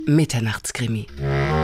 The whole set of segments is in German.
Mitternachtskrimi.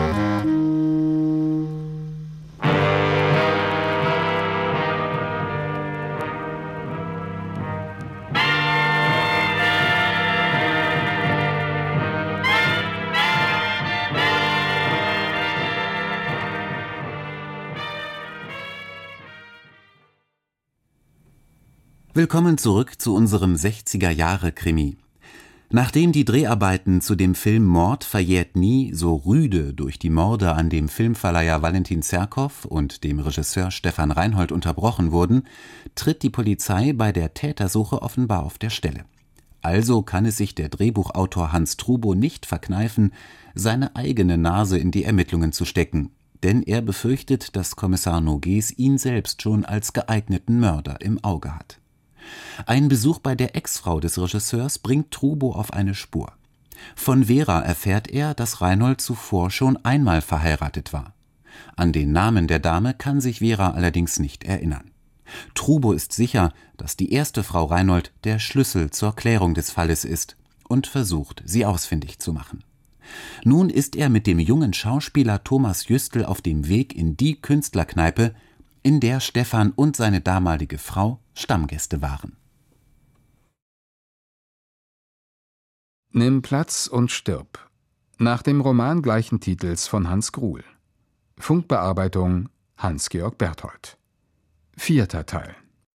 Willkommen zurück zu unserem 60er-Jahre-Krimi. Nachdem die Dreharbeiten zu dem Film Mord verjährt nie so rüde durch die Morde an dem Filmverleiher Valentin Zerkow und dem Regisseur Stefan Reinhold unterbrochen wurden, tritt die Polizei bei der Tätersuche offenbar auf der Stelle. Also kann es sich der Drehbuchautor Hans Trubo nicht verkneifen, seine eigene Nase in die Ermittlungen zu stecken, denn er befürchtet, dass Kommissar Nogues ihn selbst schon als geeigneten Mörder im Auge hat. Ein Besuch bei der Ex-Frau des Regisseurs bringt Trubo auf eine Spur. Von Vera erfährt er, dass Reinhold zuvor schon einmal verheiratet war. An den Namen der Dame kann sich Vera allerdings nicht erinnern. Trubo ist sicher, dass die erste Frau Reinhold der Schlüssel zur Klärung des Falles ist und versucht, sie ausfindig zu machen. Nun ist er mit dem jungen Schauspieler Thomas Jüstl auf dem Weg in die Künstlerkneipe, in der Stefan und seine damalige Frau Stammgäste waren. Nimm Platz und stirb. Nach dem Roman gleichen Titels von Hans Gruhl. Funkbearbeitung Hans-Georg Berthold. 4. Teil.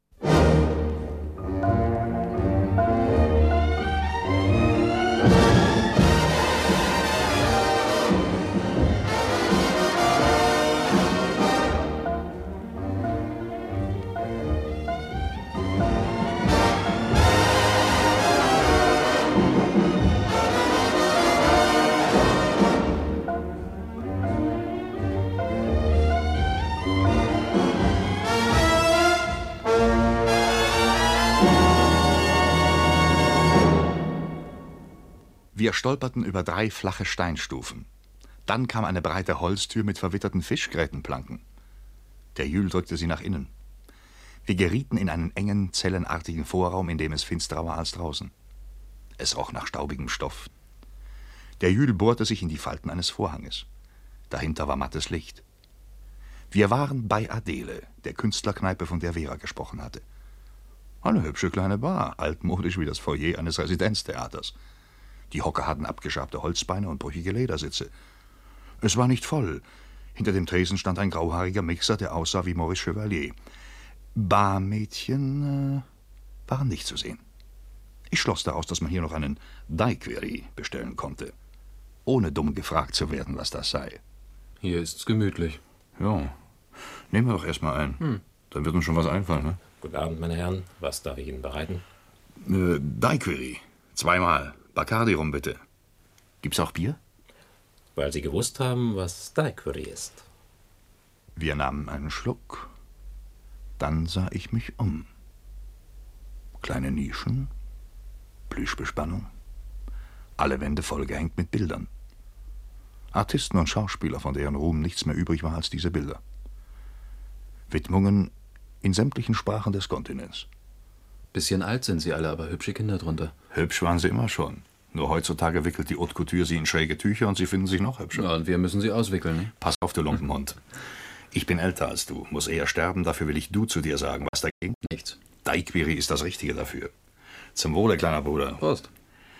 Wir stolperten über 3 flache Steinstufen. Dann kam eine breite Holztür mit verwitterten Fischgrätenplanken. Der Jühl drückte sie nach innen. Wir gerieten in einen engen, zellenartigen Vorraum, in dem es finsterer war als draußen. Es roch nach staubigem Stoff. Der Jühl bohrte sich in die Falten eines Vorhanges. Dahinter war mattes Licht. Wir waren bei Adele, der Künstlerkneipe, von der Vera gesprochen hatte. Eine hübsche kleine Bar, altmodisch wie das Foyer eines Residenztheaters. Die Hocker hatten abgeschabte Holzbeine und brüchige Ledersitze. Es war nicht voll. Hinter dem Tresen stand ein grauhaariger Mixer, der aussah wie Maurice Chevalier. Barmädchen waren nicht zu sehen. Ich schloss daraus, dass man hier noch einen Daiquiri bestellen konnte, ohne dumm gefragt zu werden, was das sei. Hier ist's gemütlich. Ja, nehmen wir doch erstmal ein. Dann wird uns schon was einfallen, ne? Guten Abend, meine Herren. Was darf ich Ihnen bereiten? Daiquiri. 2-mal. Bacardi rum, bitte. Gibt's auch Bier? Weil Sie gewusst haben, was Daiquiri ist. Wir nahmen einen Schluck. Dann sah ich mich um. Kleine Nischen, Plüschbespannung, alle Wände vollgehängt mit Bildern. Artisten und Schauspieler, von deren Ruhm nichts mehr übrig war als diese Bilder. Widmungen in sämtlichen Sprachen des Kontinents. Bisschen alt sind sie alle, aber hübsche Kinder drunter. Hübsch waren sie immer schon. Nur heutzutage wickelt die Haute Couture sie in schräge Tücher und sie finden sich noch hübscher. Ja, und wir müssen sie auswickeln, ne? Pass auf, du Lumpenhund. Ich bin älter als du, muss eher sterben, dafür will ich du zu dir sagen. Was dagegen? Nichts. Daiquiri ist das Richtige dafür. Zum Wohle, kleiner Bruder. Prost.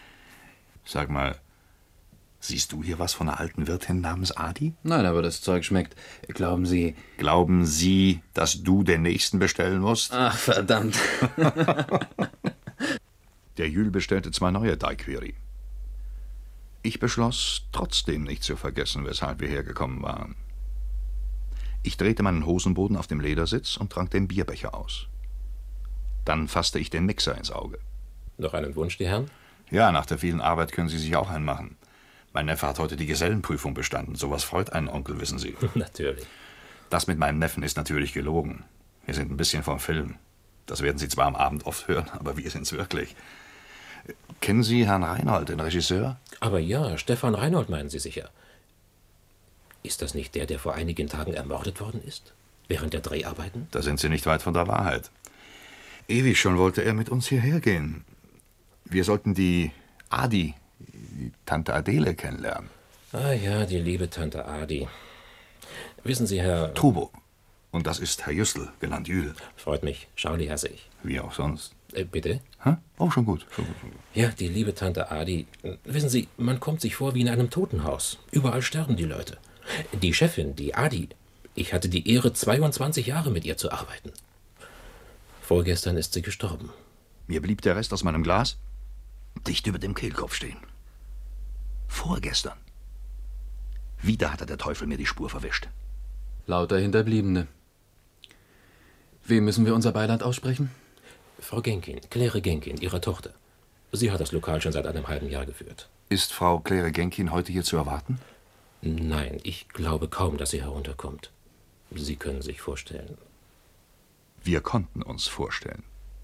Sag mal, siehst du hier was von einer alten Wirtin namens Adi? Nein, aber das Zeug schmeckt. Glauben Sie... Glauben Sie, dass du den Nächsten bestellen musst? Ach, verdammt. Der Jühl bestellte 2 neue Daiquiri. Ich beschloss, trotzdem nicht zu vergessen, weshalb wir hergekommen waren. Ich drehte meinen Hosenboden auf dem Ledersitz und trank den Bierbecher aus. Dann fasste ich den Mixer ins Auge. Noch einen Wunsch, die Herren? Ja, nach der vielen Arbeit können Sie sich auch einen machen. Mein Neffe hat heute die Gesellenprüfung bestanden. Sowas freut einen Onkel, wissen Sie. Natürlich. Das mit meinem Neffen ist natürlich gelogen. Wir sind ein bisschen vom Film. Das werden Sie zwar am Abend oft hören, aber wir sind's wirklich. Kennen Sie Herrn Reinhold, den Regisseur? Aber ja, Stefan Reinhold meinen Sie sicher. Ist das nicht der, der vor einigen Tagen ermordet worden ist? Während der Dreharbeiten? Da sind Sie nicht weit von der Wahrheit. Ewig schon wollte er mit uns hierher gehen. Wir sollten die Adi, die Tante Adele, kennenlernen. Ah ja, die liebe Tante Adi. Wissen Sie, Herr... Trubo. Und das ist Herr Jüstel, genannt Jühl. Freut mich. Charlie heiße ich. Wie auch sonst. Bitte? Hä? Oh, schon gut. Schon gut. Ja, die liebe Tante Adi. Wissen Sie, man kommt sich vor wie in einem Totenhaus. Überall sterben die Leute. Die Chefin, die Adi, ich hatte die Ehre, 22 Jahre mit ihr zu arbeiten. Vorgestern ist sie gestorben. Mir blieb der Rest aus meinem Glas dicht über dem Kehlkopf stehen. Vorgestern. Wieder hatte der Teufel mir die Spur verwischt. Lauter Hinterbliebene. Wem müssen wir unser Beileid aussprechen? Frau Genkin, Claire Genkin, ihre Tochter. Sie hat das Lokal schon seit einem halben Jahr geführt. Ist Frau Claire Genkin heute hier zu erwarten? Nein, ich glaube kaum, dass sie herunterkommt. Sie können sich vorstellen. Wir konnten uns vorstellen.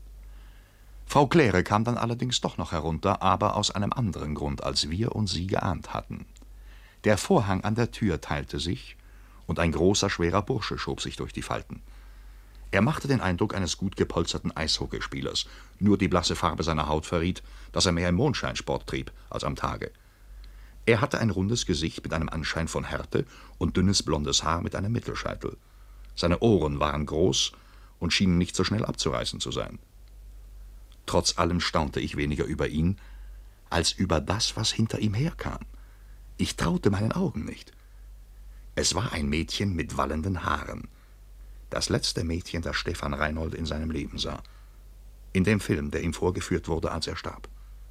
Frau Claire kam dann allerdings doch noch herunter, aber aus einem anderen Grund, als wir und sie geahnt hatten. Der Vorhang an der Tür teilte sich, und ein großer, schwerer Bursche schob sich durch die Falten. Er machte den Eindruck eines gut gepolsterten Eishockeyspielers. Nur die blasse Farbe seiner Haut verriet, dass er mehr im Mondschein Sport trieb als am Tage. Er hatte ein rundes Gesicht mit einem Anschein von Härte und dünnes blondes Haar mit einem Mittelscheitel. Seine Ohren waren groß und schienen nicht so schnell abzureißen zu sein. Trotz allem staunte ich weniger über ihn, als über das, was hinter ihm herkam. Ich traute meinen Augen nicht. Es war ein Mädchen mit wallenden Haaren. Das letzte Mädchen, das Stefan Reinhold in seinem Leben sah. In dem Film, der ihm vorgeführt wurde, als er starb.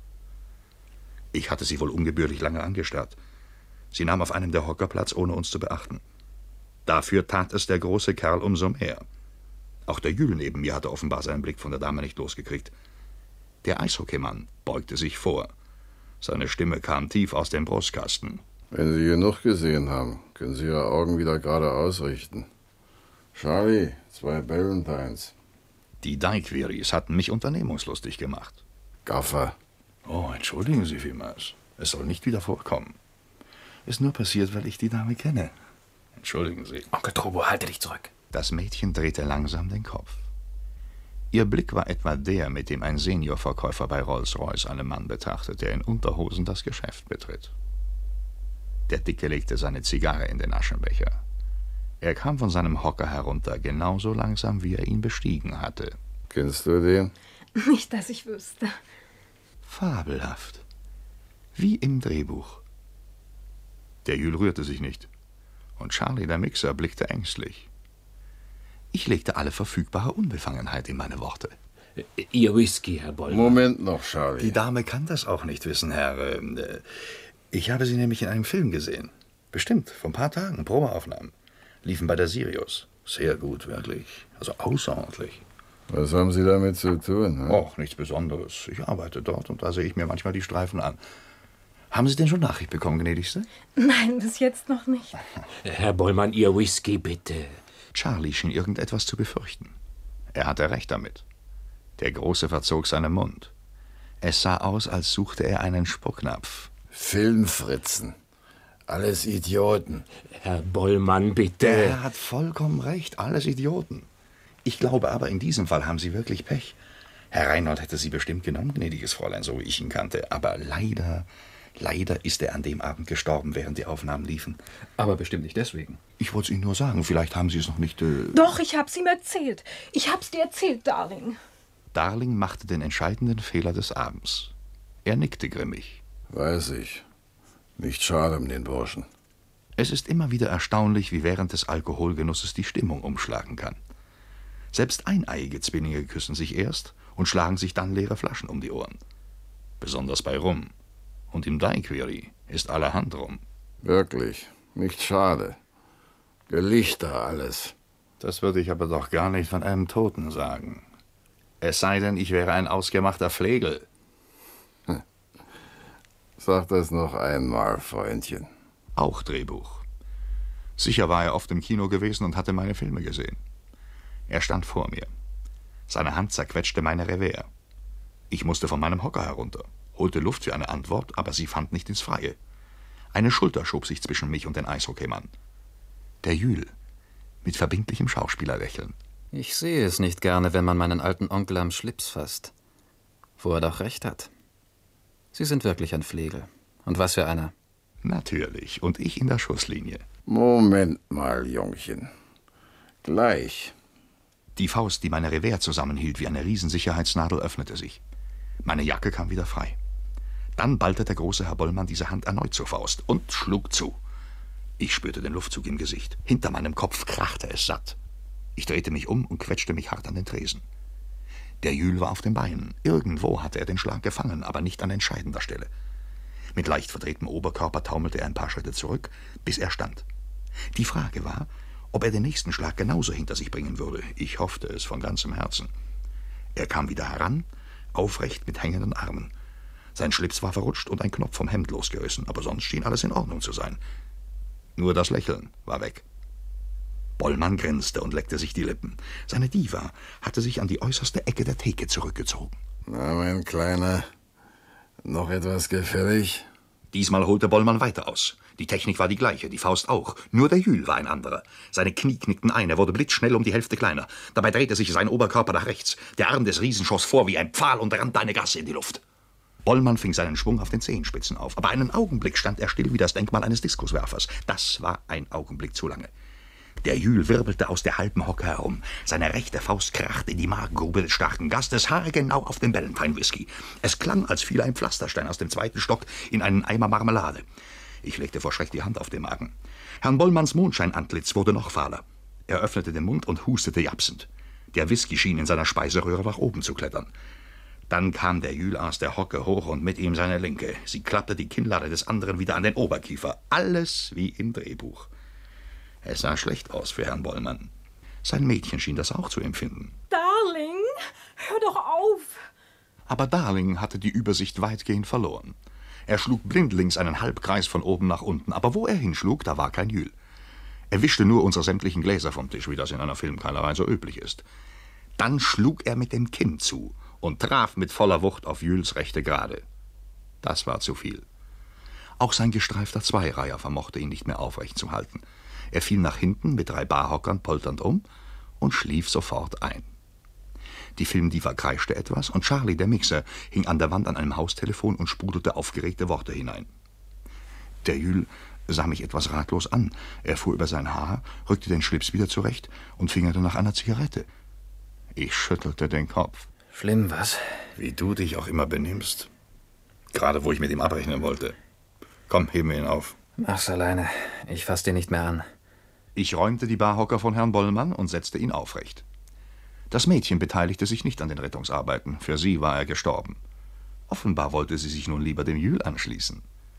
Ich hatte sie wohl ungebührlich lange angestarrt. Sie nahm auf einem der Hocker Platz, ohne uns zu beachten. Dafür tat es der große Kerl umso mehr. Auch der Jühl neben mir hatte offenbar seinen Blick von der Dame nicht losgekriegt. Der Eishockeymann beugte sich vor. Seine Stimme kam tief aus dem Brustkasten. Wenn Sie genug gesehen haben, können Sie Ihre Augen wieder gerade ausrichten. Charlie, 2 Valentines. Die Daiquiris hatten mich unternehmungslustig gemacht. Gaffer. Oh, entschuldigen Sie vielmals. Es soll nicht wieder vorkommen. Ist nur passiert, weil ich die Dame kenne. Entschuldigen Sie. Onkel Trubo, halte dich zurück. Das Mädchen drehte langsam den Kopf. Ihr Blick war etwa der, mit dem ein Seniorverkäufer bei Rolls-Royce einen Mann betrachtet, der in Unterhosen das Geschäft betritt. Der Dicke legte seine Zigarre in den Aschenbecher. Er kam von seinem Hocker herunter, genauso langsam, wie er ihn bestiegen hatte. Kennst du den? Nicht, dass ich wüsste. Fabelhaft. Wie im Drehbuch. Der Jühl rührte sich nicht. Und Charlie, der Mixer, blickte ängstlich. Ich legte alle verfügbare Unbefangenheit in meine Worte. Ihr Whisky, Herr Bollmann. Moment noch, Charlie. Die Dame kann das auch nicht wissen, Herr. Ich habe sie nämlich in einem Film gesehen. Bestimmt, vor ein paar Tagen, Probeaufnahmen. Liefen bei der Sirius. Sehr gut, wirklich. Also außerordentlich. Was haben Sie damit zu tun? Och, nichts Besonderes. Ich arbeite dort und da sehe ich mir manchmal die Streifen an. Haben Sie denn schon Nachricht bekommen, gnädigste? Nein, bis jetzt noch nicht. Herr Bollmann, Ihr Whisky, bitte. Charlie schien irgendetwas zu befürchten. Er hatte recht damit. Der Große verzog seinen Mund. Es sah aus, als suchte er einen Spucknapf. Filmfritzen. Alles Idioten. Herr Bollmann, bitte. Der hat vollkommen recht, alles Idioten. Ich glaube aber, in diesem Fall haben Sie wirklich Pech. Herr Reinhold hätte Sie bestimmt genommen, gnädiges Fräulein, so wie ich ihn kannte. Aber leider ist er an dem Abend gestorben, während die Aufnahmen liefen. Aber bestimmt nicht deswegen. Ich wollte es Ihnen nur sagen, vielleicht haben Sie es noch nicht... Doch, ich hab's ihm erzählt. Ich hab's dir erzählt, Darling. Darling machte den entscheidenden Fehler des Abends. Er nickte grimmig. Weiß ich. Nicht schade um den Burschen. Es ist immer wieder erstaunlich, wie während des Alkoholgenusses die Stimmung umschlagen kann. Selbst eineiige Zwillinge küssen sich erst und schlagen sich dann leere Flaschen um die Ohren. Besonders bei Rum. Und im Daiquiri ist allerhand Rum. Wirklich. Nicht schade. Gelichter alles. Das würde ich aber doch gar nicht von einem Toten sagen. Es sei denn, ich wäre ein ausgemachter Flegel. Sag das noch einmal, Freundchen. Auch Drehbuch. Sicher war er oft im Kino gewesen und hatte meine Filme gesehen. Er stand vor mir. Seine Hand zerquetschte meine Revers. Ich musste von meinem Hocker herunter, holte Luft für eine Antwort, aber sie fand nicht ins Freie. Eine Schulter schob sich zwischen mich und den Eishockeymann. Der Jühl, mit verbindlichem Schauspielerlächeln. Ich sehe es nicht gerne, wenn man meinen alten Onkel am Schlips fasst. Wo er doch recht hat. Sie sind wirklich ein Flegel. Und was für einer. Natürlich, und ich in der Schusslinie. Moment mal, Jungchen. Gleich. Die Faust, die meine Revers zusammenhielt wie eine Riesensicherheitsnadel, öffnete sich. Meine Jacke kam wieder frei. Dann ballte der große Herr Bollmann diese Hand erneut zur Faust und schlug zu. Ich spürte den Luftzug im Gesicht. Hinter meinem Kopf krachte es satt. Ich drehte mich um und quetschte mich hart an den Tresen. Der Jühl war auf den Beinen. Irgendwo hatte er den Schlag gefangen, aber nicht an entscheidender Stelle. Mit leicht verdrehtem Oberkörper taumelte er ein paar Schritte zurück, bis er stand. Die Frage war, ob er den nächsten Schlag genauso hinter sich bringen würde. Ich hoffte es von ganzem Herzen. Er kam wieder heran, aufrecht mit hängenden Armen. Sein Schlips war verrutscht und ein Knopf vom Hemd losgerissen, aber sonst schien alles in Ordnung zu sein. Nur das Lächeln war weg. Bollmann grinste und leckte sich die Lippen. Seine Diva hatte sich an die äußerste Ecke der Theke zurückgezogen. Na, mein Kleiner, noch etwas gefällig? Diesmal holte Bollmann weiter aus. Die Technik war die gleiche, die Faust auch. Nur der Jühl war ein anderer. Seine Knie knickten ein, er wurde blitzschnell um die Hälfte kleiner. Dabei drehte sich sein Oberkörper nach rechts. Der Arm des Riesen schoss vor wie ein Pfahl und rannte eine Gasse in die Luft. Bollmann fing seinen Schwung auf den Zehenspitzen auf. Aber einen Augenblick stand er still wie das Denkmal eines Diskuswerfers. Das war ein Augenblick zu lange. Der Jühl wirbelte aus der halben Hocke herum. Seine rechte Faust krachte in die Magengrube des starken Gastes, haargenau auf den Ballantine-Whisky. Es klang, als fiele ein Pflasterstein aus dem 2. Stock in einen Eimer Marmelade. Ich legte vor Schreck die Hand auf den Magen. Herrn Bollmanns Mondscheinantlitz wurde noch fahler. Er öffnete den Mund und hustete japsend. Der Whisky schien in seiner Speiseröhre nach oben zu klettern. Dann kam der Jühl aus der Hocke hoch und mit ihm seine Linke. Sie klappte die Kinnlade des anderen wieder an den Oberkiefer. Alles wie im Drehbuch. Es sah schlecht aus für Herrn Bollmann. Sein Mädchen schien das auch zu empfinden. Darling, hör doch auf. Aber Darling hatte die Übersicht weitgehend verloren. Er schlug blindlings einen Halbkreis von oben nach unten, aber wo er hinschlug, da war kein Jühl. Er wischte nur unsere sämtlichen Gläser vom Tisch, wie das in einer Filmkeilerei so üblich ist. Dann schlug er mit dem Kinn zu und traf mit voller Wucht auf Jühls rechte Gerade. Das war zu viel. Auch sein gestreifter Zweireiher vermochte ihn nicht mehr aufrecht zu halten. Er fiel nach hinten mit 3 Barhockern polternd um und schlief sofort ein. Die Filmdiva kreischte etwas und Charlie, der Mixer, hing an der Wand an einem Haustelefon und sprudelte aufgeregte Worte hinein. Der Jühl sah mich etwas ratlos an. Er fuhr über sein Haar, rückte den Schlips wieder zurecht und fingerte nach einer Zigarette. Ich schüttelte den Kopf. Schlimm, was? Wie du dich auch immer benimmst. Gerade wo ich mit ihm abrechnen wollte. Komm, heben wir ihn auf. Mach's alleine. Ich fass den nicht mehr an. Ich räumte die Barhocker von Herrn Bollmann und setzte ihn aufrecht. Das Mädchen beteiligte sich nicht an den Rettungsarbeiten. Für sie war er gestorben. Offenbar wollte sie sich nun lieber dem Jühl anschließen.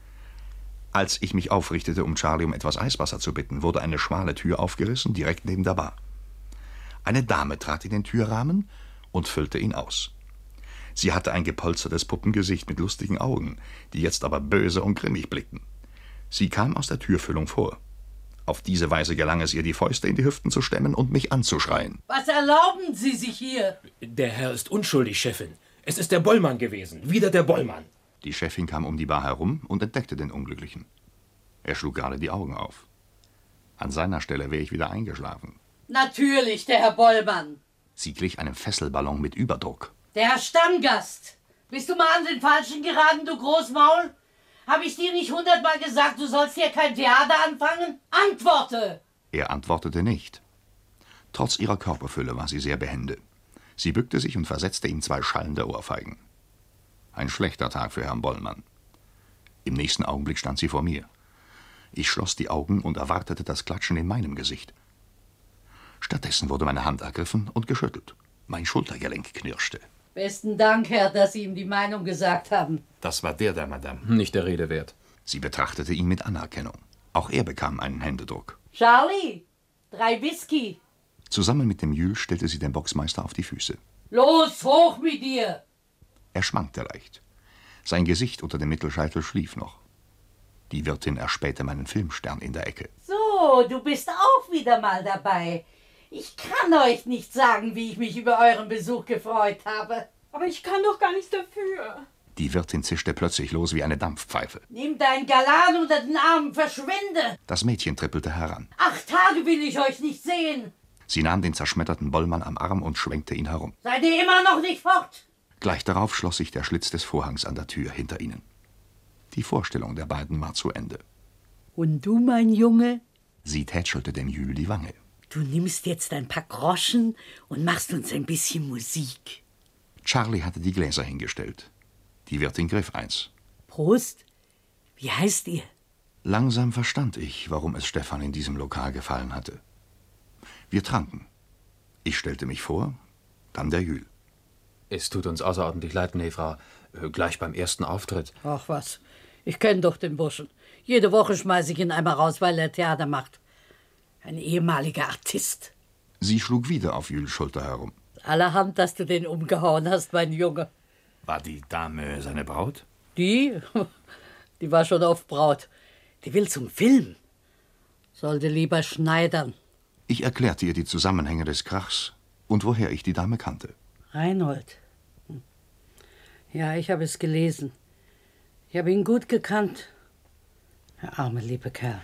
Als ich mich aufrichtete, um Charlie um etwas Eiswasser zu bitten, wurde eine schmale Tür aufgerissen, direkt neben der Bar. Eine Dame trat in den Türrahmen und füllte ihn aus. Sie hatte ein gepolstertes Puppengesicht mit lustigen Augen, die jetzt aber böse und grimmig blickten. Sie kam aus der Türfüllung vor. Auf diese Weise gelang es ihr, die Fäuste in die Hüften zu stemmen und mich anzuschreien. Was erlauben Sie sich hier? Der Herr ist unschuldig, Chefin. Es ist der Bollmann gewesen. Wieder der Bollmann. Die Chefin kam um die Bar herum und entdeckte den Unglücklichen. Er schlug gerade die Augen auf. An seiner Stelle wäre ich wieder eingeschlafen. Natürlich, der Herr Bollmann. Sie glich einem Fesselballon mit Überdruck. Der Herr Stammgast. Bist du mal an den Falschen geraten, du Großmaul? Habe ich dir nicht 100-mal gesagt, du sollst hier kein Theater anfangen? Antworte! Er antwortete nicht. Trotz ihrer Körperfülle war sie sehr behende. Sie bückte sich und versetzte ihm 2 schallende Ohrfeigen. Ein schlechter Tag für Herrn Bollmann. Im nächsten Augenblick stand sie vor mir. Ich schloss die Augen und erwartete das Klatschen in meinem Gesicht. Stattdessen wurde meine Hand ergriffen und geschüttelt. Mein Schultergelenk knirschte. Besten Dank, Herr, dass Sie ihm die Meinung gesagt haben. Das war der, Madame. Nicht der Rede wert. Sie betrachtete ihn mit Anerkennung. Auch er bekam einen Händedruck. Charlie, 3 Whisky. Zusammen mit dem Jühl stellte sie den Boxmeister auf die Füße. Los, hoch mit dir! Er schwankte leicht. Sein Gesicht unter dem Mittelscheitel schlief noch. Die Wirtin erspähte meinen Filmstern in der Ecke. So, du bist auch wieder mal dabei. Ich kann euch nicht sagen, wie ich mich über euren Besuch gefreut habe. Aber ich kann doch gar nichts dafür. Die Wirtin zischte plötzlich los wie eine Dampfpfeife. Nimm deinen Galan unter den Arm, verschwinde! Das Mädchen trippelte heran. 8 Tage will ich euch nicht sehen. Sie nahm den zerschmetterten Bollmann am Arm und schwenkte ihn herum. Seid ihr immer noch nicht fort? Gleich darauf schloss sich der Schlitz des Vorhangs an der Tür hinter ihnen. Die Vorstellung der beiden war zu Ende. Und du, mein Junge? Sie tätschelte dem Jules die Wange. Du nimmst jetzt ein paar Groschen und machst uns ein bisschen Musik. Charlie hatte die Gläser hingestellt. Die Wirtin griff eins. Prost. Wie heißt ihr? Langsam verstand ich, warum es Stefan in diesem Lokal gefallen hatte. Wir tranken. Ich stellte mich vor, dann der Jules. Es tut uns außerordentlich leid, Gnäfrau. Gleich beim ersten Auftritt. Ach was, ich kenne doch den Burschen. Jede Woche schmeiße ich ihn einmal raus, weil er Theater macht. Ein ehemaliger Artist. Sie schlug wieder auf Jules' Schulter herum. Allerhand, dass du den umgehauen hast, mein Junge. War die Dame seine Braut? Die war schon oft Braut. Die will zum Film. Sollte lieber schneidern. Ich erklärte ihr die Zusammenhänge des Krachs und woher ich die Dame kannte. Reinhold. Ja, ich habe es gelesen. Ich habe ihn gut gekannt. Der arme, liebe Kerl.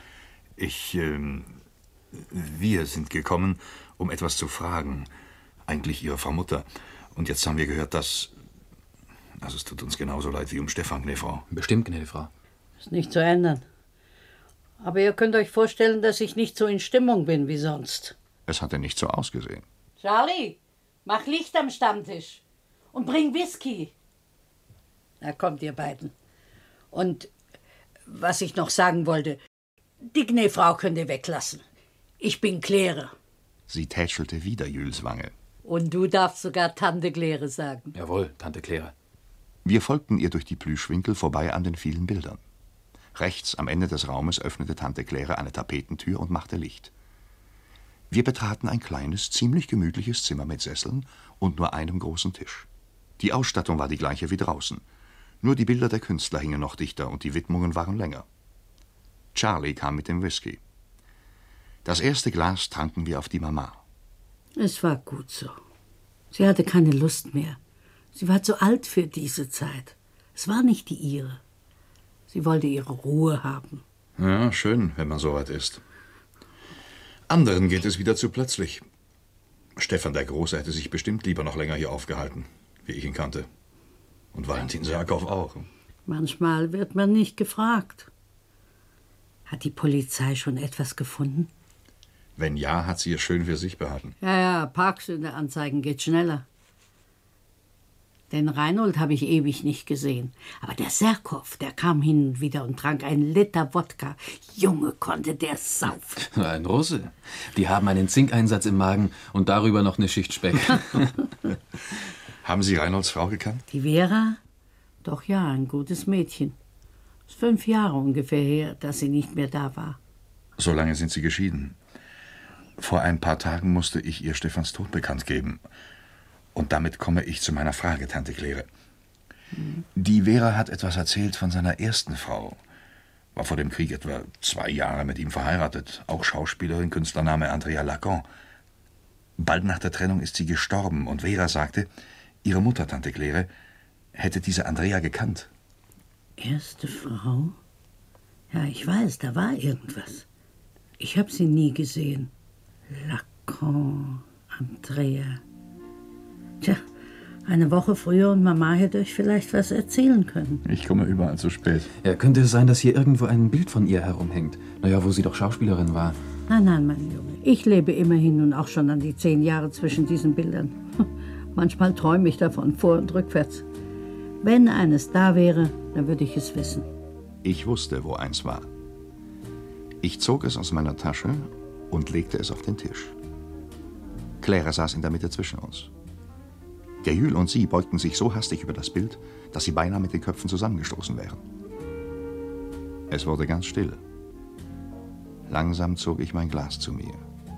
Wir sind gekommen, um etwas zu fragen. Eigentlich Ihre Frau Mutter. Und jetzt haben wir gehört, dass... Also es tut uns genauso leid wie um Stefan, Gnäfrau. Bestimmt, Gnäfrau. Ist nicht zu ändern. Aber ihr könnt euch vorstellen, dass ich nicht so in Stimmung bin wie sonst. Es hatte nicht so ausgesehen. Charlie, mach Licht am Stammtisch. Und bring Whisky. Na, kommt ihr beiden. Und was ich noch sagen wollte, die Gnäfrau könnt ihr weglassen. Ich bin Claire. Sie tätschelte wieder Jules' Wange. Und du darfst sogar Tante Claire sagen. Jawohl, Tante Claire. Wir folgten ihr durch die Plüschwinkel vorbei an den vielen Bildern. Rechts am Ende des Raumes öffnete Tante Claire eine Tapetentür und machte Licht. Wir betraten ein kleines, ziemlich gemütliches Zimmer mit Sesseln und nur einem großen Tisch. Die Ausstattung war die gleiche wie draußen. Nur die Bilder der Künstler hingen noch dichter und die Widmungen waren länger. Charlie kam mit dem Whisky. Das erste Glas tranken wir auf die Mama. Es war gut so. Sie hatte keine Lust mehr. Sie war zu alt für diese Zeit. Es war nicht die ihre. Sie wollte ihre Ruhe haben. Ja, schön, wenn man so weit ist. Anderen geht es wieder zu plötzlich. Stefan der Große hätte sich bestimmt lieber noch länger hier aufgehalten, wie ich ihn kannte. Und Valentin Serkow auch. Manchmal wird man nicht gefragt. Hat die Polizei schon etwas gefunden? Wenn ja, hat sie es schön für sich behalten. Ja, Parksündeanzeigen geht schneller. Den Reinhold habe ich ewig nicht gesehen. Aber der Serkow, der kam hin und wieder und trank einen Liter Wodka. Junge, konnte der saufen. Ein Russe. Die haben einen Zinkeinsatz im Magen und darüber noch eine Schicht Speck. Haben Sie Reinholds Frau gekannt? Die Vera? Doch ja, ein gutes Mädchen. Ist 5 Jahre ungefähr her, dass sie nicht mehr da war. So lange sind Sie geschieden. Vor ein paar Tagen musste ich ihr Stefans Tod bekannt geben. Und damit komme ich zu meiner Frage, Tante Claire. Die Vera hat etwas erzählt von seiner ersten Frau. War vor dem Krieg etwa 2 Jahre mit ihm verheiratet. Auch Schauspielerin, Künstlername Andrea Lacan. Bald nach der Trennung ist sie gestorben und Vera sagte, ihre Mutter, Tante Claire, hätte diese Andrea gekannt. Erste Frau? Ja, ich weiß, da war irgendwas. Ich habe sie nie gesehen. Lacan, Andrea. Tja, eine Woche früher und Mama hätte euch vielleicht was erzählen können. Ich komme überall zu spät. Ja, könnte es sein, dass hier irgendwo ein Bild von ihr herumhängt? Naja, wo sie doch Schauspielerin war. Nein, mein Junge. Ich lebe immerhin nun auch schon an die 10 Jahre zwischen diesen Bildern. Manchmal träume ich davon, vor- und rückwärts. Wenn eines da wäre, dann würde ich es wissen. Ich wusste, wo eins war. Ich zog es aus meiner Tasche und legte es auf den Tisch. Claire saß in der Mitte zwischen uns. Der Jules und sie beugten sich so hastig über das Bild, dass sie beinahe mit den Köpfen zusammengestoßen wären. Es wurde ganz still. Langsam zog ich mein Glas zu mir.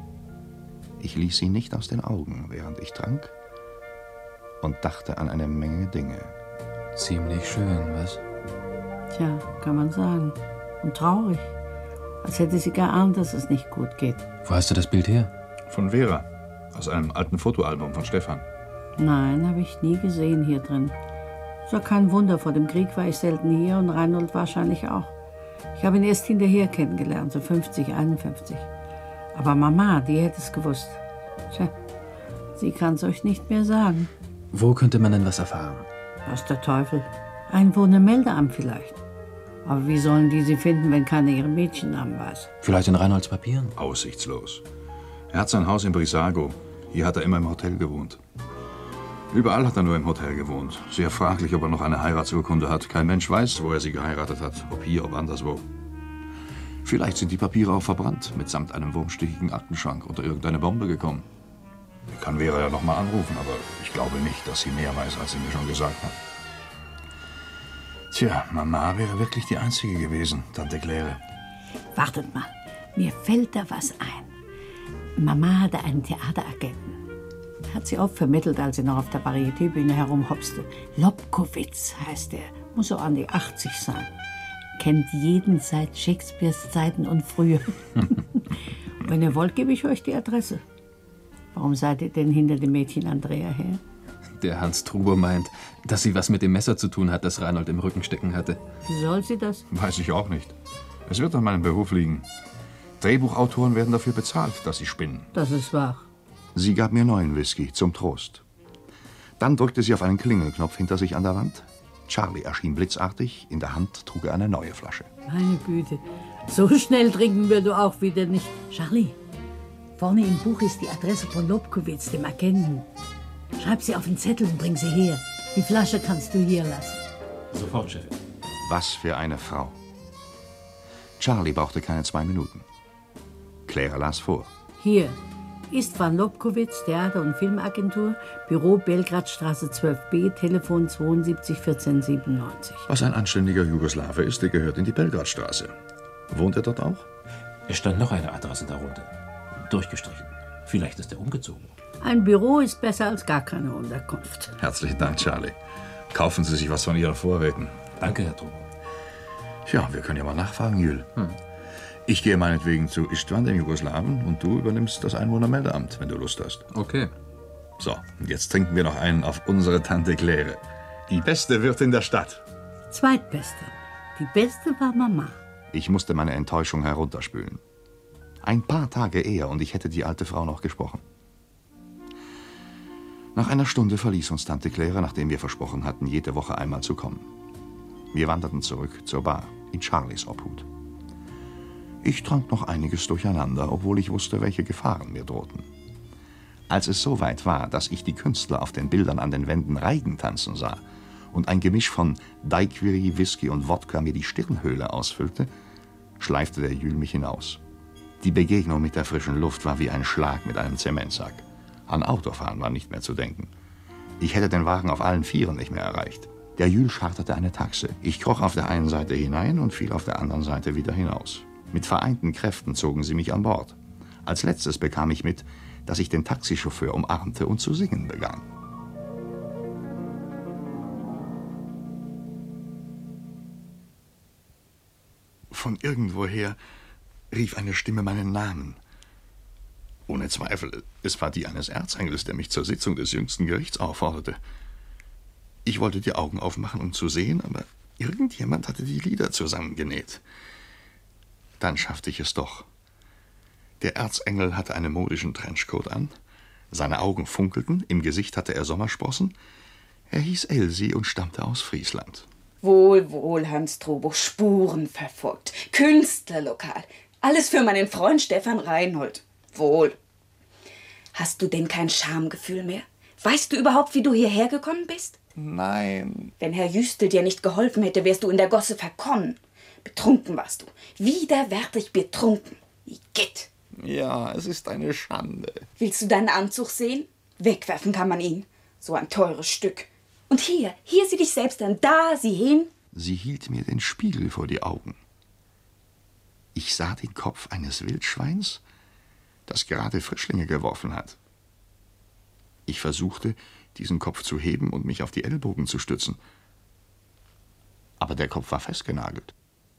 Ich ließ sie nicht aus den Augen, während ich trank, und dachte an eine Menge Dinge. Ziemlich schön, was? Tja, kann man sagen. Und traurig. Als hätte sie geahnt, dass es nicht gut geht. Wo hast du das Bild her? Von Vera, aus einem alten Fotoalbum von Stefan. Nein, habe ich nie gesehen hier drin. Ist ja kein Wunder, vor dem Krieg war ich selten hier und Reinhold wahrscheinlich auch. Ich habe ihn erst hinterher kennengelernt, so 50, 51. Aber Mama, die hätte es gewusst. Tja, sie kann es euch nicht mehr sagen. Wo könnte man denn was erfahren? Was der Teufel? Einwohnermeldeamt vielleicht. Aber wie sollen die sie finden, wenn keiner ihre Mädchennamen weiß? Vielleicht in Reinholds Papieren? Aussichtslos. Er hat sein Haus in Brissago. Hier hat er immer im Hotel gewohnt. Überall hat er nur im Hotel gewohnt. Sehr fraglich, ob er noch eine Heiratsurkunde hat. Kein Mensch weiß, wo er sie geheiratet hat. Ob hier, ob anderswo. Vielleicht sind die Papiere auch verbrannt, mitsamt einem wurmstichigen Aktenschrank unter irgendeine Bombe gekommen. Ich kann Vera ja noch mal anrufen, aber ich glaube nicht, dass sie mehr weiß, als sie mir schon gesagt hat. Tja, Mama wäre wirklich die Einzige gewesen, Tante Claire. Wartet mal, mir fällt da was ein. Mama hatte einen Theateragenten. Hat sie oft vermittelt, als sie noch auf der Varieté-Bühne herumhopste. Lobkowitz heißt er, muss so an die 80 sein. Kennt jeden seit Shakespeares Zeiten und früher. Wenn ihr wollt, gebe ich euch die Adresse. Warum seid ihr denn hinter dem Mädchen Andrea her? Der Hans Trubo meint, dass sie was mit dem Messer zu tun hat, das Reinhold im Rücken stecken hatte. Wie soll sie das? Weiß ich auch nicht. Es wird an meinem Beruf liegen. Drehbuchautoren werden dafür bezahlt, dass sie spinnen. Das ist wahr. Sie gab mir neuen Whisky zum Trost. Dann drückte sie auf einen Klingelknopf hinter sich an der Wand. Charlie erschien blitzartig. In der Hand trug er eine neue Flasche. Meine Güte, so schnell trinken wir doch auch wieder nicht. Charlie, vorne im Buch ist die Adresse von Lobkowitz, dem Agenten. Schreib sie auf den Zettel und bring sie her. Die Flasche kannst du hier lassen. Sofort, Chefin. Was für eine Frau. Charlie brauchte keine 2 Minuten. Claire las vor. Hier, Istvan Lobkowitz, Theater- und Filmagentur, Büro Belgradstraße 12b, Telefon 72 14 97. Was ein anständiger Jugoslawe ist, der gehört in die Belgradstraße. Wohnt er dort auch? Es stand noch eine Adresse darunter. Durchgestrichen. Vielleicht ist er umgezogen. Ein Büro ist besser als gar keine Unterkunft. Herzlichen Dank, Charlie. Kaufen Sie sich was von Ihren Vorräten. Danke, Herr Trubo. Ja, wir können ja mal nachfragen, Jül. Ich gehe meinetwegen zu Istvan, dem Jugoslawen, und du übernimmst das Einwohnermeldeamt, wenn du Lust hast. Okay. So, und jetzt trinken wir noch einen auf unsere Tante Claire. Die beste Wirtin der Stadt. Zweitbeste. Die beste war Mama. Ich musste meine Enttäuschung herunterspülen. Ein paar Tage eher und ich hätte die alte Frau noch gesprochen. Nach einer Stunde verließ uns Tante Claire, nachdem wir versprochen hatten, jede Woche einmal zu kommen. Wir wanderten zurück zur Bar, in Charlies Obhut. Ich trank noch einiges durcheinander, obwohl ich wusste, welche Gefahren mir drohten. Als es so weit war, dass ich die Künstler auf den Bildern an den Wänden Reigen tanzen sah und ein Gemisch von Daiquiri, Whisky und Wodka mir die Stirnhöhle ausfüllte, schleifte der Jül mich hinaus. Die Begegnung mit der frischen Luft war wie ein Schlag mit einem Zementsack. An Autofahren war nicht mehr zu denken. Ich hätte den Wagen auf allen Vieren nicht mehr erreicht. Der Jül charterte eine Taxe. Ich kroch auf der einen Seite hinein und fiel auf der anderen Seite wieder hinaus. Mit vereinten Kräften zogen sie mich an Bord. Als letztes bekam ich mit, dass ich den Taxichauffeur umarmte und zu singen begann. Von irgendwoher rief eine Stimme meinen Namen. Ohne Zweifel, es war die eines Erzengels, der mich zur Sitzung des jüngsten Gerichts aufforderte. Ich wollte die Augen aufmachen, um zu sehen, aber irgendjemand hatte die Lider zusammengenäht. Dann schaffte ich es doch. Der Erzengel hatte einen modischen Trenchcoat an, seine Augen funkelten, im Gesicht hatte er Sommersprossen. Er hieß Elsie und stammte aus Friesland. Wohl, wohl, Hans Trubo, Spuren verfolgt, Künstlerlokal, alles für meinen Freund Stefan Reinhold. Wohl. Hast du denn kein Schamgefühl mehr? Weißt du überhaupt, wie du hierher gekommen bist? Nein. Wenn Herr Jüstel dir nicht geholfen hätte, wärst du in der Gosse verkommen. Betrunken warst du. Widerwärtig betrunken. Igitt. Ja, es ist eine Schande. Willst du deinen Anzug sehen? Wegwerfen kann man ihn. So ein teures Stück. Und hier sieh dich selbst an. Da, sieh hin. Sie hielt mir den Spiegel vor die Augen. Ich sah den Kopf eines Wildschweins, das gerade Frischlinge geworfen hat. Ich versuchte, diesen Kopf zu heben und mich auf die Ellbogen zu stützen. Aber der Kopf war festgenagelt.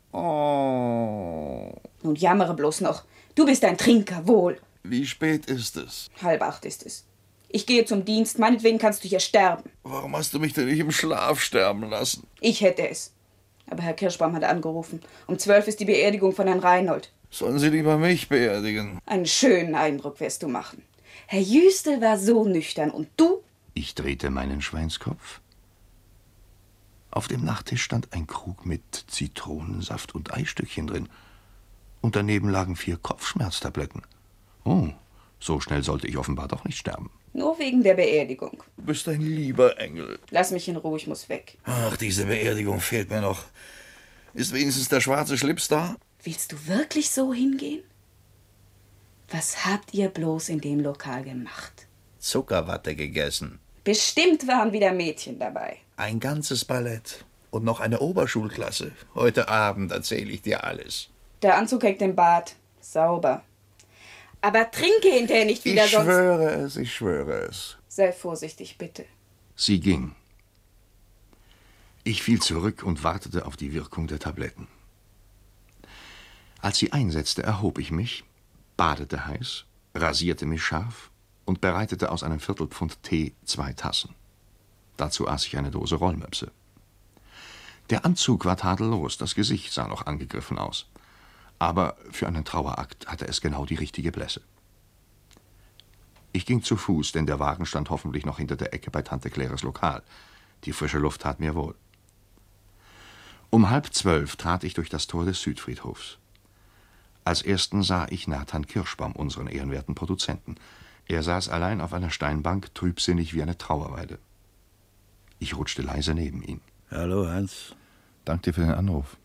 Oh. Nun jammere bloß noch. Du bist ein Trinker, wohl. Wie spät ist es? 7:30 ist es. Ich gehe zum Dienst, meinetwegen kannst du hier sterben. Warum hast du mich denn nicht im Schlaf sterben lassen? Ich hätte es. Aber Herr Kirschbaum hat angerufen. Um 12 ist die Beerdigung von Herrn Reinhold. Sollen Sie lieber mich beerdigen? Einen schönen Eindruck wirst du machen. Herr Jüstel war so nüchtern und du? Ich drehte meinen Schweinskopf. Auf dem Nachttisch stand ein Krug mit Zitronensaft und Eistückchen drin. Und daneben lagen 4 Kopfschmerztabletten. Oh, so schnell sollte ich offenbar doch nicht sterben. Nur wegen der Beerdigung. Du bist ein lieber Engel. Lass mich in Ruhe, ich muss weg. Ach, diese Beerdigung fehlt mir noch. Ist wenigstens der schwarze Schlips da? Willst du wirklich so hingehen? Was habt ihr bloß in dem Lokal gemacht? Zuckerwatte gegessen. Bestimmt waren wieder Mädchen dabei. Ein ganzes Ballett. Und noch eine Oberschulklasse. Heute Abend erzähle ich dir alles. Der Anzug hängt im Bad. Sauber. Aber trinke hinterher nicht wieder, sonst... Ich schwöre es. Sei vorsichtig, bitte. Sie ging. Ich fiel zurück und wartete auf die Wirkung der Tabletten. Als sie einsetzte, erhob ich mich, badete heiß, rasierte mich scharf und bereitete aus einem Viertelpfund Tee 2 Tassen. Dazu aß ich eine Dose Rollmöpse. Der Anzug war tadellos, das Gesicht sah noch angegriffen aus. Aber für einen Trauerakt hatte es genau die richtige Blässe. Ich ging zu Fuß, denn der Wagen stand hoffentlich noch hinter der Ecke bei Tante Claires Lokal. Die frische Luft tat mir wohl. Um 11:30 trat ich durch das Tor des Südfriedhofs. Als ersten sah ich Nathan Kirschbaum, unseren ehrenwerten Produzenten. Er saß allein auf einer Steinbank, trübsinnig wie eine Trauerweide. Ich rutschte leise neben ihn. Hallo, Hans. Dank dir für den Anruf.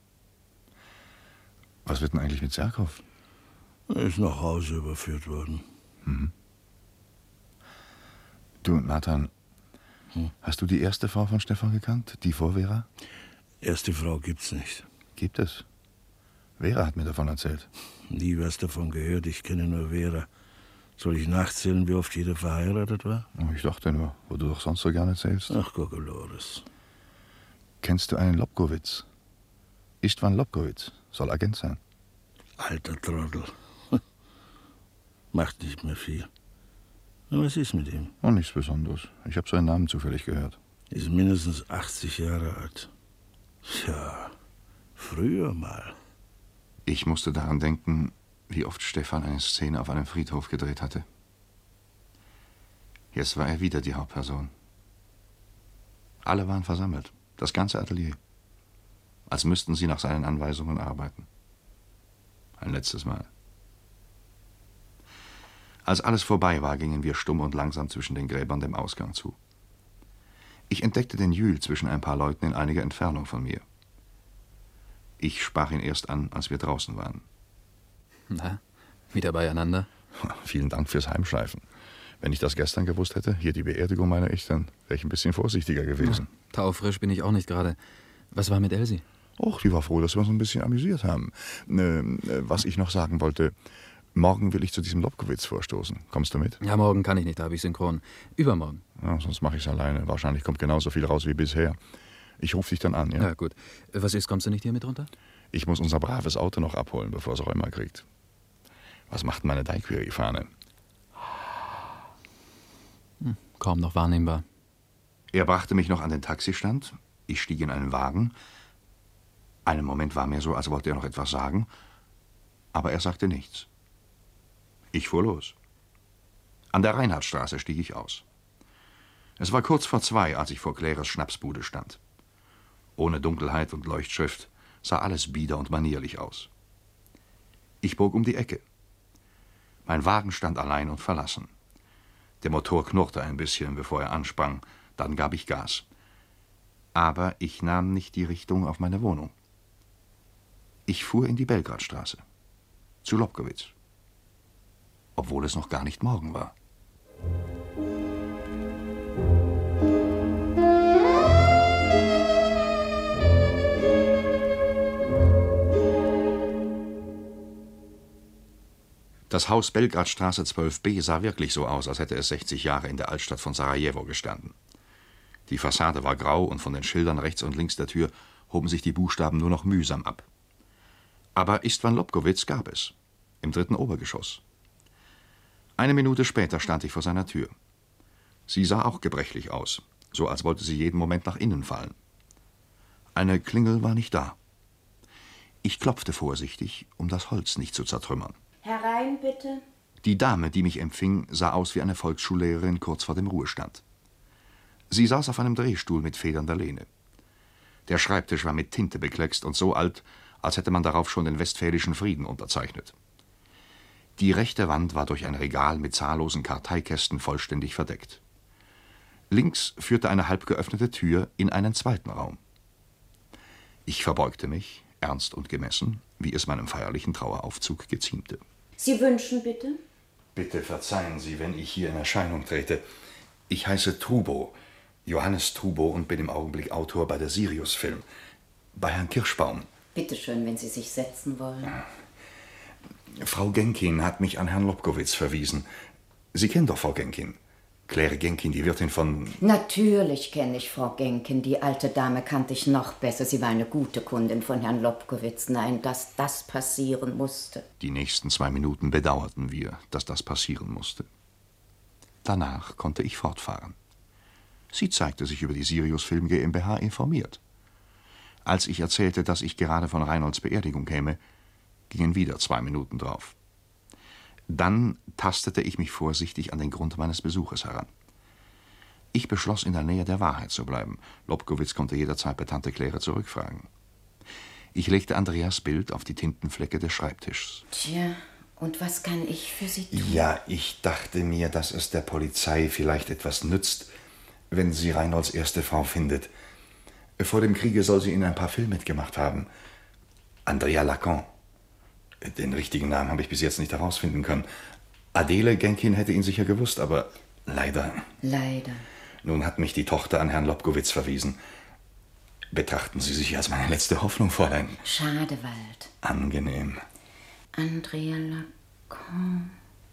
Was wird denn eigentlich mit Serkow? Er ist nach Hause überführt worden. Mhm. Du, Nathan, hast du die erste Frau von Stefan gekannt? Die vor Vera? Erste Frau gibt's nicht. Gibt es. Vera hat mir davon erzählt. Nie was davon gehört, ich kenne nur Vera. Soll ich nachzählen, wie oft jeder verheiratet war? Oh, ich dachte nur, wo du doch sonst so gerne zählst. Ach, Kokolores. Kennst du einen Lobkowitz? Istvan Lobkowitz soll Agent sein. Alter Trottel. Macht nicht mehr viel. Na, was ist mit ihm? Oh, nichts Besonderes. Ich habe seinen Namen zufällig gehört. Ist mindestens 80 Jahre alt. Tja, früher mal. Ich musste daran denken, wie oft Stefan eine Szene auf einem Friedhof gedreht hatte. Jetzt war er wieder die Hauptperson. Alle waren versammelt, das ganze Atelier. Als müssten sie nach seinen Anweisungen arbeiten. Ein letztes Mal. Als alles vorbei war, gingen wir stumm und langsam zwischen den Gräbern dem Ausgang zu. Ich entdeckte den Jules zwischen ein paar Leuten in einiger Entfernung von mir. Ich sprach ihn erst an, als wir draußen waren. Na, wieder beieinander? Vielen Dank fürs Heimschleifen. Wenn ich das gestern gewusst hätte, hier die Beerdigung meiner ich, dann wäre ich ein bisschen vorsichtiger gewesen. Taufrisch bin ich auch nicht gerade. Was war mit Elsie? Och, die war froh, dass wir uns ein bisschen amüsiert haben. Was ich noch sagen wollte, morgen will ich zu diesem Lobkowitz vorstoßen. Kommst du mit? Ja, morgen kann ich nicht, da habe ich synchron. Übermorgen. Ja, sonst mache ich es alleine. Wahrscheinlich kommt genauso viel raus wie bisher. Ich rufe dich dann an, ja? Ja, gut. Was ist, kommst du nicht hier mit runter? Ich muss unser braves Auto noch abholen, bevor es Rheuma kriegt. Was macht meine Daiquiri-Fahne? Kaum noch wahrnehmbar. Er brachte mich noch an den Taxistand. Ich stieg in einen Wagen. Einen Moment war mir so, als wollte er noch etwas sagen. Aber er sagte nichts. Ich fuhr los. An der Reinhardtstraße stieg ich aus. Es war kurz vor 2, als ich vor Claires Schnapsbude stand. Ohne Dunkelheit und Leuchtschrift sah alles bieder und manierlich aus. Ich bog um die Ecke. Mein Wagen stand allein und verlassen. Der Motor knurrte ein bisschen, bevor er ansprang. Dann gab ich Gas. Aber ich nahm nicht die Richtung auf meine Wohnung. Ich fuhr in die Belgradstraße. Zu Lobkowitz. Obwohl es noch gar nicht morgen war. Das Haus Belgradstraße 12b sah wirklich so aus, als hätte es 60 Jahre in der Altstadt von Sarajevo gestanden. Die Fassade war grau und von den Schildern rechts und links der Tür hoben sich die Buchstaben nur noch mühsam ab. Aber Istvan Lobkowitz gab es, im 3. Obergeschoss. Eine Minute später stand ich vor seiner Tür. Sie sah auch gebrechlich aus, so als wollte sie jeden Moment nach innen fallen. Eine Klingel war nicht da. Ich klopfte vorsichtig, um das Holz nicht zu zertrümmern. Herein, bitte. Die Dame, die mich empfing, sah aus wie eine Volksschullehrerin kurz vor dem Ruhestand. Sie saß auf einem Drehstuhl mit federnder Lehne. Der Schreibtisch war mit Tinte bekleckst und so alt, als hätte man darauf schon den Westfälischen Frieden unterzeichnet. Die rechte Wand war durch ein Regal mit zahllosen Karteikästen vollständig verdeckt. Links führte eine halb geöffnete Tür in einen zweiten Raum. Ich verbeugte mich, ernst und gemessen, wie es meinem feierlichen Traueraufzug geziemte. Sie wünschen bitte? Bitte verzeihen Sie, wenn ich hier in Erscheinung trete. Ich heiße Trubo, Johannes Trubo, und bin im Augenblick Autor bei der Sirius-Film. Bei Herrn Kirschbaum. Bitte schön, wenn Sie sich setzen wollen. Frau Genkin hat mich an Herrn Lobkowitz verwiesen. Sie kennen doch Frau Genkin. Claire Genkin, die Wirtin von... Natürlich kenne ich Frau Genkin. Die alte Dame kannte ich noch besser. Sie war eine gute Kundin von Herrn Lobkowitz. Nein, dass das passieren musste. Die nächsten 2 Minuten bedauerten wir, dass das passieren musste. Danach konnte ich fortfahren. Sie zeigte sich über die Sirius Film GmbH informiert. Als ich erzählte, dass ich gerade von Reinholds Beerdigung käme, gingen wieder 2 Minuten drauf. Dann tastete ich mich vorsichtig an den Grund meines Besuches heran. Ich beschloss, in der Nähe der Wahrheit zu bleiben. Lobkowitz konnte jederzeit bei Tante Claire zurückfragen. Ich legte Andreas Bild auf die Tintenflecke des Schreibtischs. Tja, und was kann ich für Sie tun? Ja, ich dachte mir, dass es der Polizei vielleicht etwas nützt, wenn sie Reinholds erste Frau findet. Vor dem Kriege soll sie in ein paar Filmen mitgemacht haben. Andrea Lacan. Den richtigen Namen habe ich bis jetzt nicht herausfinden können. Adele Genkin hätte ihn sicher gewusst, aber leider... Leider. Nun hat mich die Tochter an Herrn Lobkowitz verwiesen. Betrachten Sie sich als meine letzte Hoffnung, Fräulein. Schadewald. Angenehm. Andrea Lacan.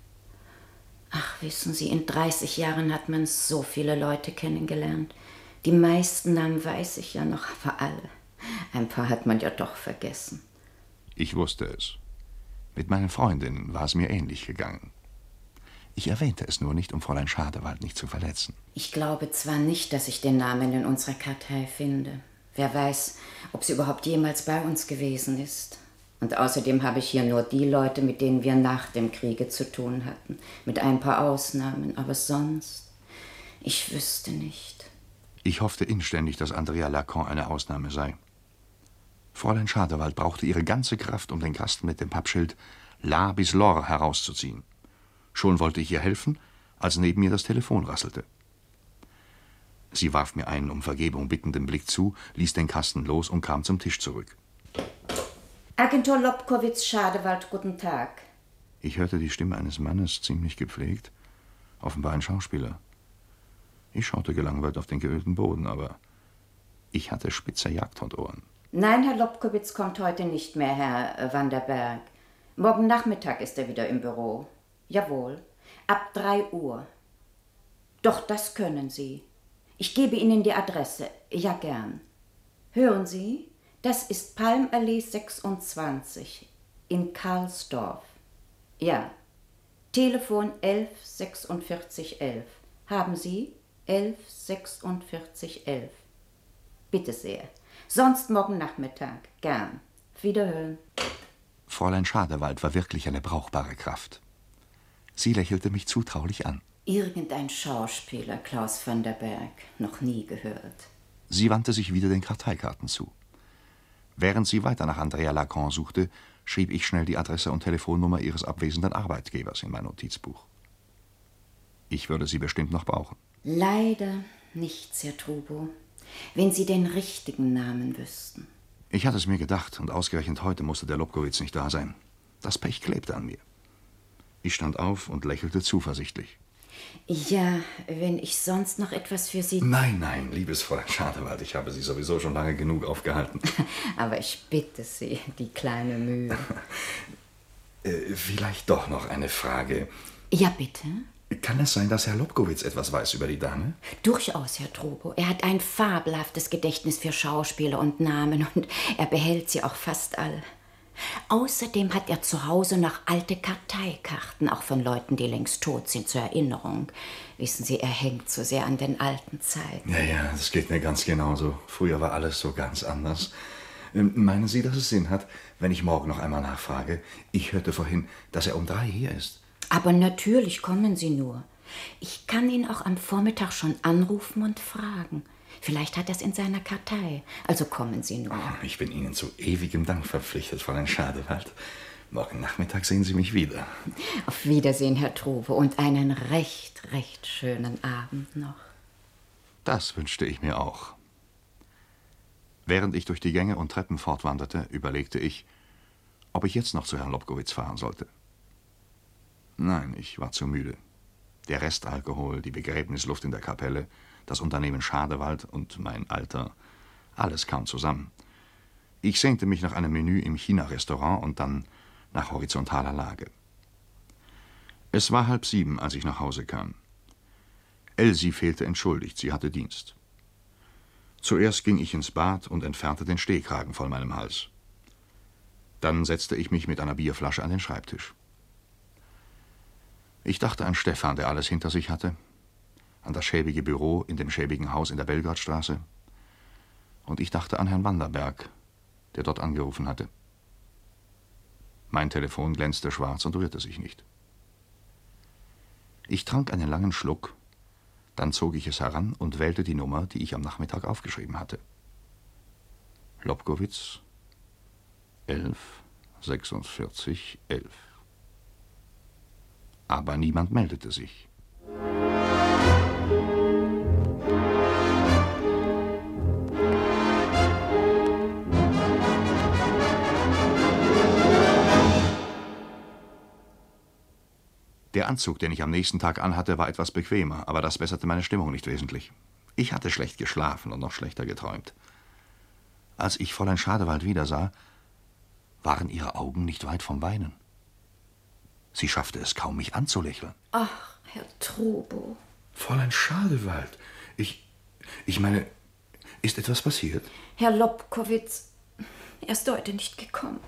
Ach, wissen Sie, in 30 Jahren hat man so viele Leute kennengelernt. Die meisten Namen weiß ich ja noch, aber alle. Ein paar hat man ja doch vergessen. Ich wusste es. Mit meinen Freundinnen war es mir ähnlich gegangen. Ich erwähnte es nur nicht, um Fräulein Schadewald nicht zu verletzen. Ich glaube zwar nicht, dass ich den Namen in unserer Kartei finde. Wer weiß, ob sie überhaupt jemals bei uns gewesen ist. Und außerdem habe ich hier nur die Leute, mit denen wir nach dem Kriege zu tun hatten. Mit ein paar Ausnahmen, aber sonst... Ich wüsste nicht. Ich hoffte inständig, dass Andrea Lacan eine Ausnahme sei. Fräulein Schadewald brauchte ihre ganze Kraft, um den Kasten mit dem Pappschild La bis Lor herauszuziehen. Schon wollte ich ihr helfen, als neben mir das Telefon rasselte. Sie warf mir einen um Vergebung bittenden Blick zu, ließ den Kasten los und kam zum Tisch zurück. Agentur Lobkowitz, Schadewald, guten Tag. Ich hörte die Stimme eines Mannes, ziemlich gepflegt, offenbar ein Schauspieler. Ich schaute gelangweilt auf den geölten Boden, aber ich hatte spitze Jagdhundohren. Nein, Herr Lobkowitz kommt heute nicht mehr, Herr Vanderberg. Morgen Nachmittag ist er wieder im Büro. Jawohl, ab 3 Uhr. Doch, das können Sie. Ich gebe Ihnen die Adresse. Ja, gern. Hören Sie, das ist Palmallee 26 in Karlsdorf. Ja, Telefon 11 46 11. Haben Sie 11 46 11? Bitte sehr. Sonst morgen Nachmittag. Gern. Wiederhören. Fräulein Schadewald war wirklich eine brauchbare Kraft. Sie lächelte mich zutraulich an. Irgendein Schauspieler, Klaus Vanderberg. Noch nie gehört. Sie wandte sich wieder den Karteikarten zu. Während sie weiter nach Andrea Lacan suchte, schrieb ich schnell die Adresse und Telefonnummer ihres abwesenden Arbeitgebers in mein Notizbuch. Ich würde sie bestimmt noch brauchen. Leider nichts, Herr Trubo. Wenn Sie den richtigen Namen wüssten. Ich hatte es mir gedacht, und ausgerechnet heute musste der Lobkowitz nicht da sein. Das Pech klebte an mir. Ich stand auf und lächelte zuversichtlich. Ja, wenn ich sonst noch etwas für Sie... Nein, nein, liebes Fräulein Schadewald, ich habe Sie sowieso schon lange genug aufgehalten. Aber ich bitte Sie, die kleine Mühe. Vielleicht doch noch eine Frage. Ja, bitte? Kann es sein, dass Herr Lobkowitz etwas weiß über die Dame? Durchaus, Herr Trubo. Er hat ein fabelhaftes Gedächtnis für Schauspieler und Namen und er behält sie auch fast alle. Außerdem hat er zu Hause noch alte Karteikarten, auch von Leuten, die längst tot sind, zur Erinnerung. Wissen Sie, er hängt so sehr an den alten Zeiten. Ja, das geht mir ganz genauso. Früher war alles so ganz anders. Meinen Sie, dass es Sinn hat, wenn ich morgen noch einmal nachfrage? Ich hörte vorhin, dass er um 3 hier ist. Aber natürlich kommen Sie nur. Ich kann ihn auch am Vormittag schon anrufen und fragen. Vielleicht hat er es in seiner Kartei. Also kommen Sie nur. Ich bin Ihnen zu ewigem Dank verpflichtet, Fräulein Schadewald. Morgen Nachmittag sehen Sie mich wieder. Auf Wiedersehen, Herr Trube, und einen recht schönen Abend noch. Das wünschte ich mir auch. Während ich durch die Gänge und Treppen fortwanderte, überlegte ich, ob ich jetzt noch zu Herrn Lobkowitz fahren sollte. Nein, ich war zu müde. Der Restalkohol, die Begräbnisluft in der Kapelle, das Unternehmen Schadewald und mein Alter, alles kam zusammen. Ich sehnte mich nach einem Menü im China-Restaurant und dann nach horizontaler Lage. Es war 6:30, als ich nach Hause kam. Elsie fehlte entschuldigt, sie hatte Dienst. Zuerst ging ich ins Bad und entfernte den Stehkragen von meinem Hals. Dann setzte ich mich mit einer Bierflasche an den Schreibtisch. Ich dachte an Stefan, der alles hinter sich hatte, an das schäbige Büro in dem schäbigen Haus in der Belgradstraße, und ich dachte an Herrn Wanderberg, der dort angerufen hatte. Mein Telefon glänzte schwarz und rührte sich nicht. Ich trank einen langen Schluck, dann zog ich es heran und wählte die Nummer, die ich am Nachmittag aufgeschrieben hatte. Lobkowitz, 11 46 11. Aber niemand meldete sich. Der Anzug, den ich am nächsten Tag anhatte, war etwas bequemer, aber das besserte meine Stimmung nicht wesentlich. Ich hatte schlecht geschlafen und noch schlechter geträumt. Als ich Fräulein Schadewald wiedersah, waren ihre Augen nicht weit vom Weinen. Sie schaffte es kaum, mich anzulächeln. Ach, Herr Trubo. Fräulein Schadewald, ich meine, ist etwas passiert? Herr Lobkowitz, er ist heute nicht gekommen.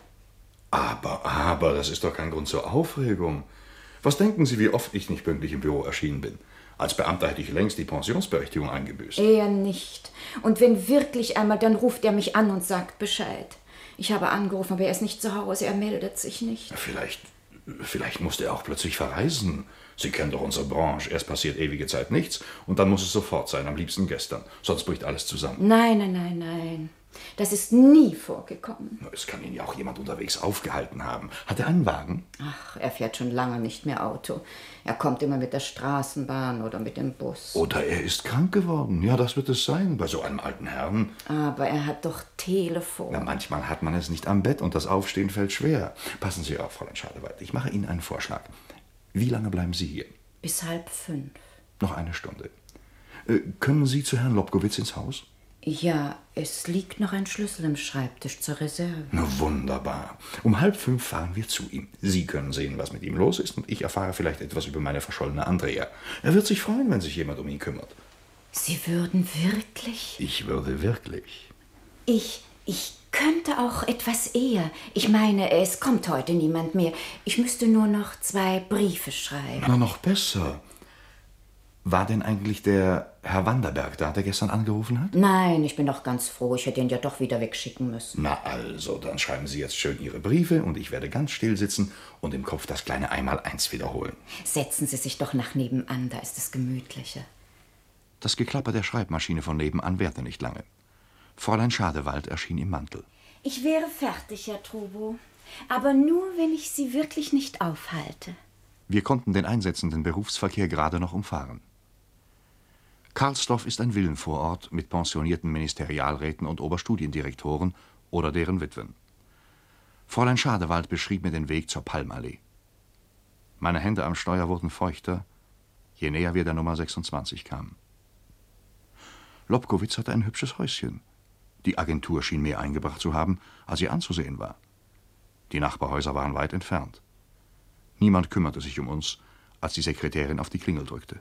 Aber, das ist doch kein Grund zur Aufregung. Was denken Sie, wie oft ich nicht pünktlich im Büro erschienen bin? Als Beamter hätte ich längst die Pensionsberechtigung eingebüßt. Er nicht. Und wenn wirklich einmal, dann ruft er mich an und sagt Bescheid. Ich habe angerufen, aber er ist nicht zu Hause, er meldet sich nicht. Vielleicht musste er auch plötzlich verreisen. Sie kennen doch unsere Branche. Erst passiert ewige Zeit nichts und dann muss es sofort sein, am liebsten gestern. Sonst bricht alles zusammen. Nein. Das ist nie vorgekommen. Es kann ihn ja auch jemand unterwegs aufgehalten haben. Hat er einen Wagen? Ach, er fährt schon lange nicht mehr Auto. Er kommt immer mit der Straßenbahn oder mit dem Bus. Oder er ist krank geworden. Ja, das wird es sein, bei so einem alten Herrn. Aber er hat doch Telefon. Na, manchmal hat man es nicht am Bett und das Aufstehen fällt schwer. Passen Sie auf, Fräulein Schadewald. Ich mache Ihnen einen Vorschlag. Wie lange bleiben Sie hier? Bis 4:30. Noch eine Stunde. Können Sie zu Herrn Lobkowitz ins Haus? Ja, es liegt noch ein Schlüssel im Schreibtisch zur Reserve. Na wunderbar. Um 4:30 fahren wir zu ihm. Sie können sehen, was mit ihm los ist, und ich erfahre vielleicht etwas über meine verschollene Andrea. Er wird sich freuen, wenn sich jemand um ihn kümmert. Sie würden wirklich? Ich würde wirklich. Ich könnte auch etwas eher. Ich meine, es kommt heute niemand mehr. Ich müsste nur noch 2 Briefe schreiben. Na, noch besser. War denn eigentlich der Herr Wanderberg da, der gestern angerufen hat? Nein, ich bin doch ganz froh. Ich hätte ihn ja doch wieder wegschicken müssen. Na also, dann schreiben Sie jetzt schön Ihre Briefe und ich werde ganz still sitzen und im Kopf das kleine Einmaleins wiederholen. Setzen Sie sich doch nach nebenan, da ist es gemütlicher. Das Geklapper der Schreibmaschine von nebenan währte nicht lange. Fräulein Schadewald erschien im Mantel. Ich wäre fertig, Herr Trubo. Aber nur, wenn ich Sie wirklich nicht aufhalte. Wir konnten den einsetzenden Berufsverkehr gerade noch umfahren. Karlsdorf ist ein Villenvorort mit pensionierten Ministerialräten und Oberstudiendirektoren oder deren Witwen. Fräulein Schadewald beschrieb mir den Weg zur Palmallee. Meine Hände am Steuer wurden feuchter, je näher wir der Nummer 26 kamen. Lobkowitz hatte ein hübsches Häuschen. Die Agentur schien mehr eingebracht zu haben, als sie anzusehen war. Die Nachbarhäuser waren weit entfernt. Niemand kümmerte sich um uns, als die Sekretärin auf die Klingel drückte.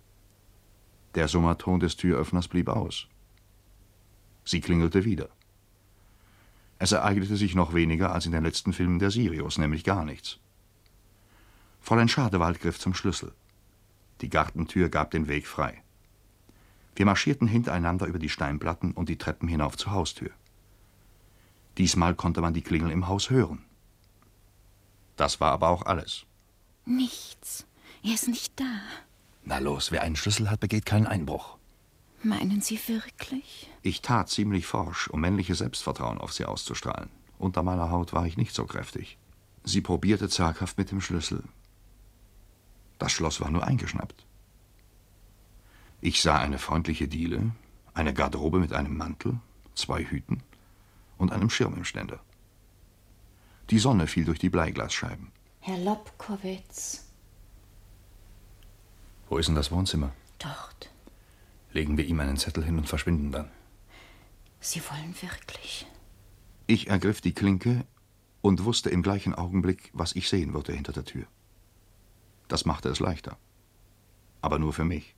Der Summerton des Türöffners blieb aus. Sie klingelte wieder. Es ereignete sich noch weniger als in den letzten Filmen der Sirius, nämlich gar nichts. Fräulein Schadewald griff zum Schlüssel. Die Gartentür gab den Weg frei. Wir marschierten hintereinander über die Steinplatten und die Treppen hinauf zur Haustür. Diesmal konnte man die Klingel im Haus hören. Das war aber auch alles. Nichts. Er ist nicht da. Na los, wer einen Schlüssel hat, begeht keinen Einbruch. Meinen Sie wirklich? Ich tat ziemlich forsch, um männliches Selbstvertrauen auf sie auszustrahlen. Unter meiner Haut war ich nicht so kräftig. Sie probierte zaghaft mit dem Schlüssel. Das Schloss war nur eingeschnappt. Ich sah eine freundliche Diele, eine Garderobe mit einem Mantel, 2 Hüten und einem Schirm im Ständer. Die Sonne fiel durch die Bleiglasscheiben. Herr Lobkowitz. Wo ist denn das Wohnzimmer? Dort. Legen wir ihm einen Zettel hin und verschwinden dann. Sie wollen wirklich? Ich ergriff die Klinke und wusste im gleichen Augenblick, was ich sehen würde hinter der Tür. Das machte es leichter. Aber nur für mich.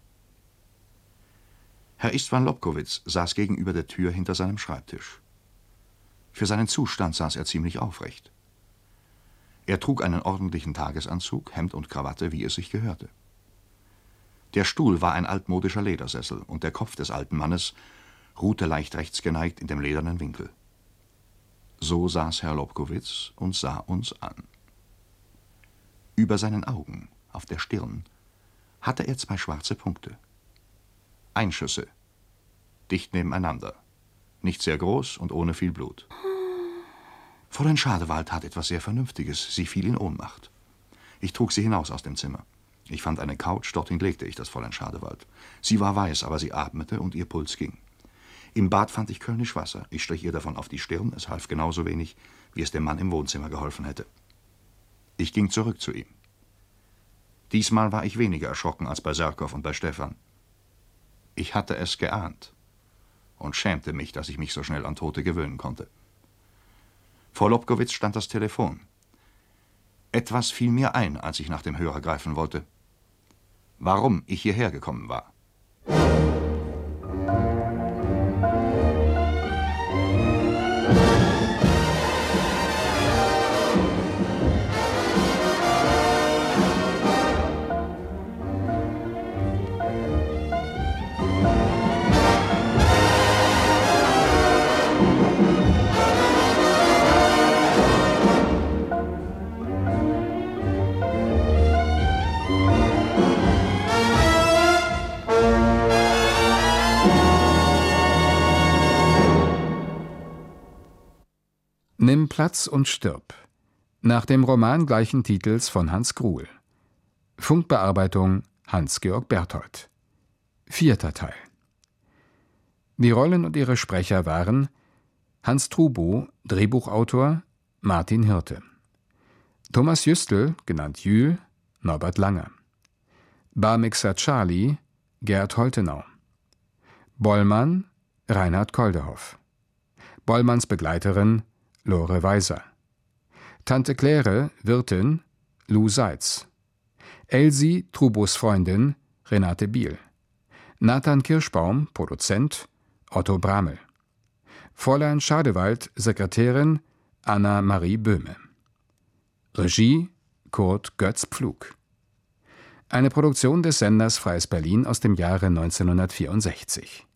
Herr Istvan Lobkowitz saß gegenüber der Tür hinter seinem Schreibtisch. Für seinen Zustand saß er ziemlich aufrecht. Er trug einen ordentlichen Tagesanzug, Hemd und Krawatte, wie es sich gehörte. Der Stuhl war ein altmodischer Ledersessel und der Kopf des alten Mannes ruhte leicht rechts geneigt in dem ledernen Winkel. So saß Herr Lobkowitz und sah uns an. Über seinen Augen, auf der Stirn, hatte er 2 schwarze Punkte. Einschüsse, dicht nebeneinander, nicht sehr groß und ohne viel Blut. Fräulein Schadewald tat etwas sehr Vernünftiges, sie fiel in Ohnmacht. Ich trug sie hinaus aus dem Zimmer. Ich fand eine Couch, dorthin legte ich das Fräulein Schadewald. Sie war weiß, aber sie atmete und ihr Puls ging. Im Bad fand ich Kölnisch Wasser. Ich strich ihr davon auf die Stirn, es half genauso wenig, wie es dem Mann im Wohnzimmer geholfen hätte. Ich ging zurück zu ihm. Diesmal war ich weniger erschrocken als bei Serkow und bei Stefan. Ich hatte es geahnt und schämte mich, dass ich mich so schnell an Tote gewöhnen konnte. Vor Lobkowitz stand das Telefon. Etwas fiel mir ein, als ich nach dem Hörer greifen wollte. Warum ich hierher gekommen war. Nimm Platz und stirb. Nach dem Roman gleichen Titels von Hans Gruhl. Funkbearbeitung Hans-Georg Berthold. 4. Teil. Die Rollen und ihre Sprecher waren Hans Trubo, Drehbuchautor, Martin Hirte. Thomas Jüstl, genannt Jühl, Norbert Langer. Barmixer Charlie, Gerd Holtenau. Bollmann, Reinhard Koldehoff. Bollmanns Begleiterin, Lore Weiser. Tante Claire, Wirtin, Lou Seitz. Elsie, Trubos Freundin, Renate Biel. Nathan Kirschbaum, Produzent, Otto Bramel. Fräulein Schadewald, Sekretärin, Anna-Marie Böhme. Regie, Kurt Götz-Pflug. Eine Produktion des Senders Freies Berlin aus dem Jahre 1964.